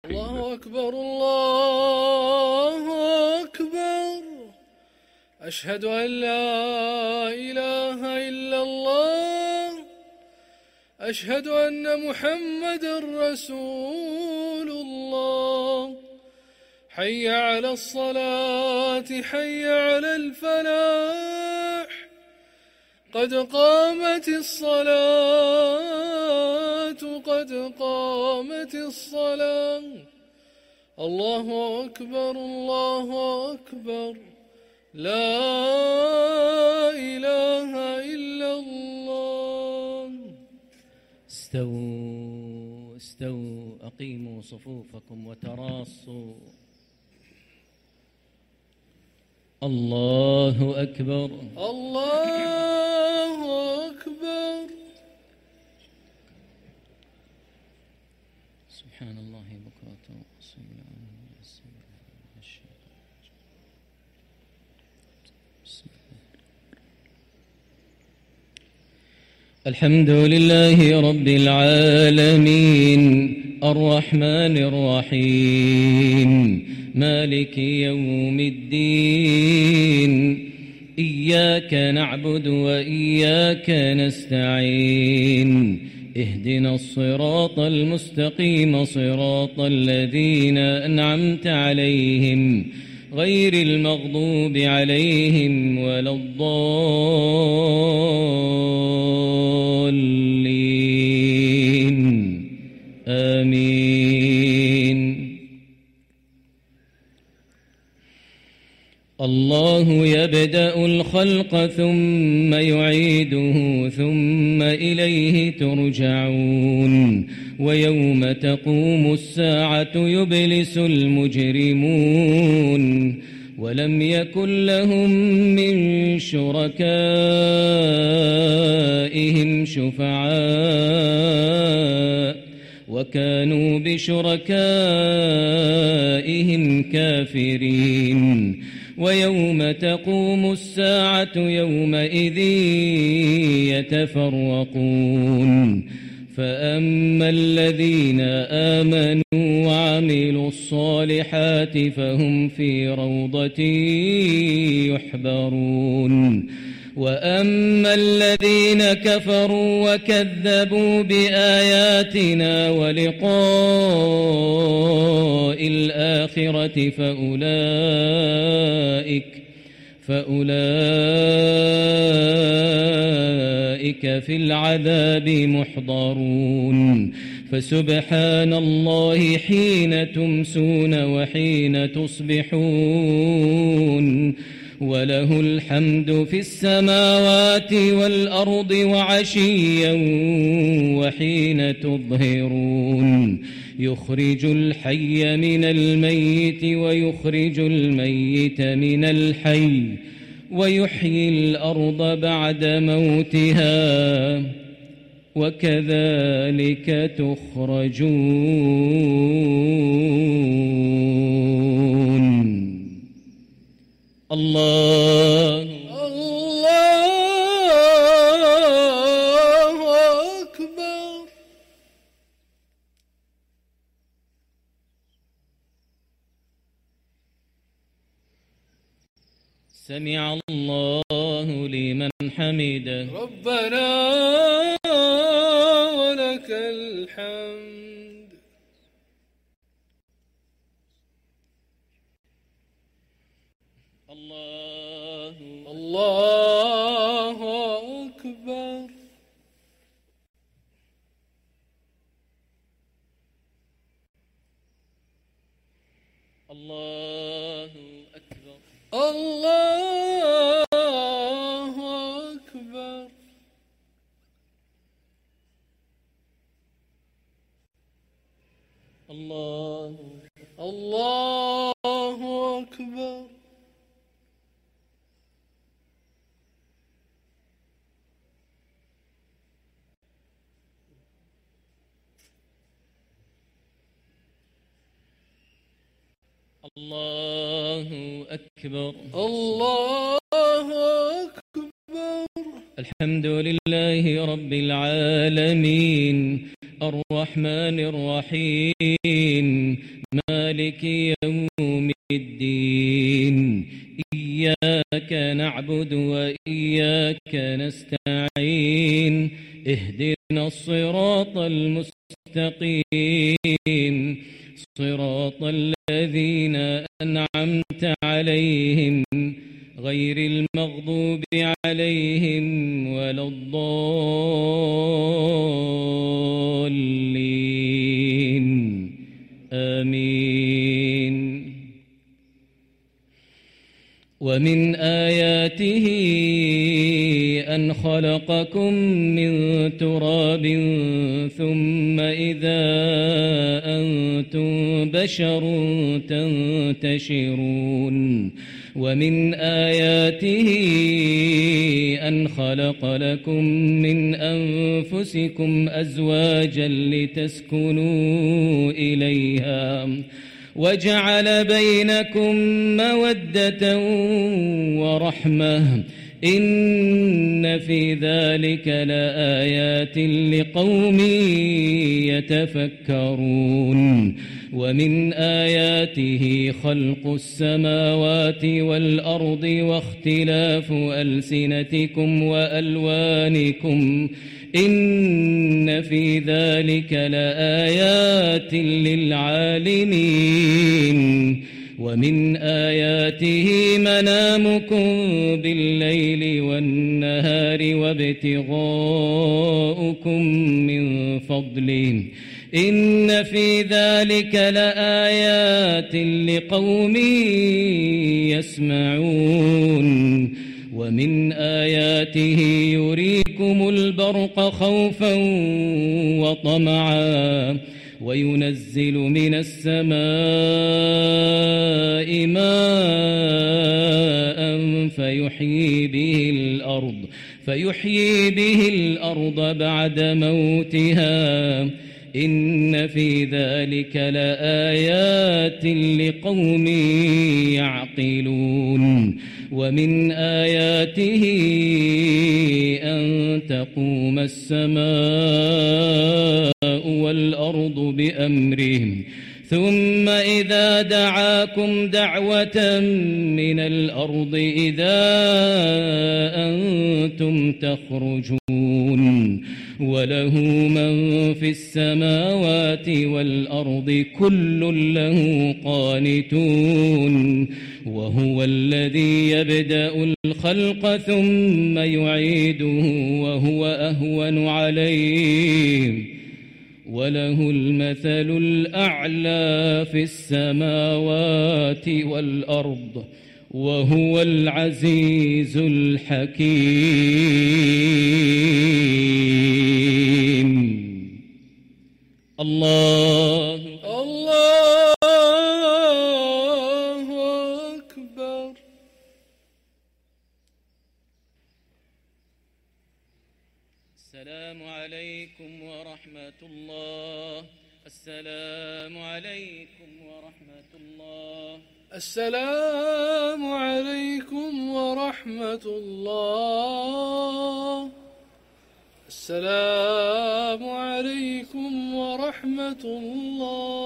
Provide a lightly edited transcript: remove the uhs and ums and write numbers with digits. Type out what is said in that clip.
الله أكبر الله أكبر. أشهد أن لا إله إلا الله. أشهد أن محمدًا رسول الله. حي على الصلاة حي على الفلاح. قد قامت الصلاة قد قامت الصلاة. الله أكبر الله أكبر. لا إله إلا الله. استووا استووا، أقيموا صفوفكم وتراصوا. الله أكبر الله أكبر. سبحان الله بكرة وأصيلا. الحمد لله رب العالمين الرحمن الرحيم مالك يوم الدين. إياك نعبد وإياك نستعين. اهدنا الصراط المستقيم صراط الذين أنعمت عليهم غير المغضوب عليهم ولا الضالين. آمين. الله يبدأ الخلق ثم يعيده ثم إليه ترجعون. ويوم تقوم الساعة يبلس المجرمون ولم يكن لهم من شركائهم شفعاء وكانوا بشركائهم كافرين. ويوم تقوم الساعة يومئذ يتفرقون. فأما الذين آمنوا وعملوا الصالحات فهم في روضة يحبرون. وأما الذين كفروا وكذبوا بآياتنا ولقاء الآخرة فأولئك في العذاب محضرون. فسبحان الله حين تمسون وحين تصبحون وله الحمد في السماوات والأرض وعشيا وحين تظهرون. يخرج الحي من الميت ويخرج الميت من الحي ويحيي الأرض بعد موتها وكذلك تخرجون. الله أكبر. سمع الله لمن حمده. ربنا ولك الحمد. الله أكبر. الله أكبر. الله أكبر. الله أكبر. الله أكبر. الله أكبر. الحمد لله رب العالمين الرحمن الرحيم مالك يوم الدين إياك نعبد وإياك نستعين اهدنا الصراط المستقيم صراط الذين أنعمت عليهم غير المغضوب عليهم ولا الضالين آمين. ومن آياته أن خلقكم من تراب ثم إذا أنتم بشر تنتشرون ومن آياته أن خلق لكم من أنفسكم أزواجا لتسكنوا إليها وجعل بينكم مودة ورحمة إن في ذلك لآيات لقوم يتفكرون. ومن آياته خلق السماوات والأرض واختلاف ألسنتكم وألوانكم إن في ذلك لآيات للعالمين. ومن آياته منامكم بالليل والنهار وابتغاؤكم من فضله إن في ذلك لآيات لقوم يسمعون. ومن آياته يريكم البرق خوفا وطمعا وينزل من السماء ماء فيحيي به الأرض بعد موتها إن في ذلك لآيات لقوم يعقلون. ومن آياته أن تقوم السماء والأرض بأمره ثم إذا دعاكم دعوة من الأرض إذا أنتم تخرجون وله من في السماوات والأرض كل له قانتون وهو الذي يبدأ الخلق ثم يعيده وهو أهون عليه وله المثل الأعلى في السماوات والأرض وهو العزيز الحكيم. الله أكبر. السلام عليكم ورحمة الله. السلام عليكم ورحمة الله. السلام عليكم ورحمة الله. السلام عليكم ورحمة الله.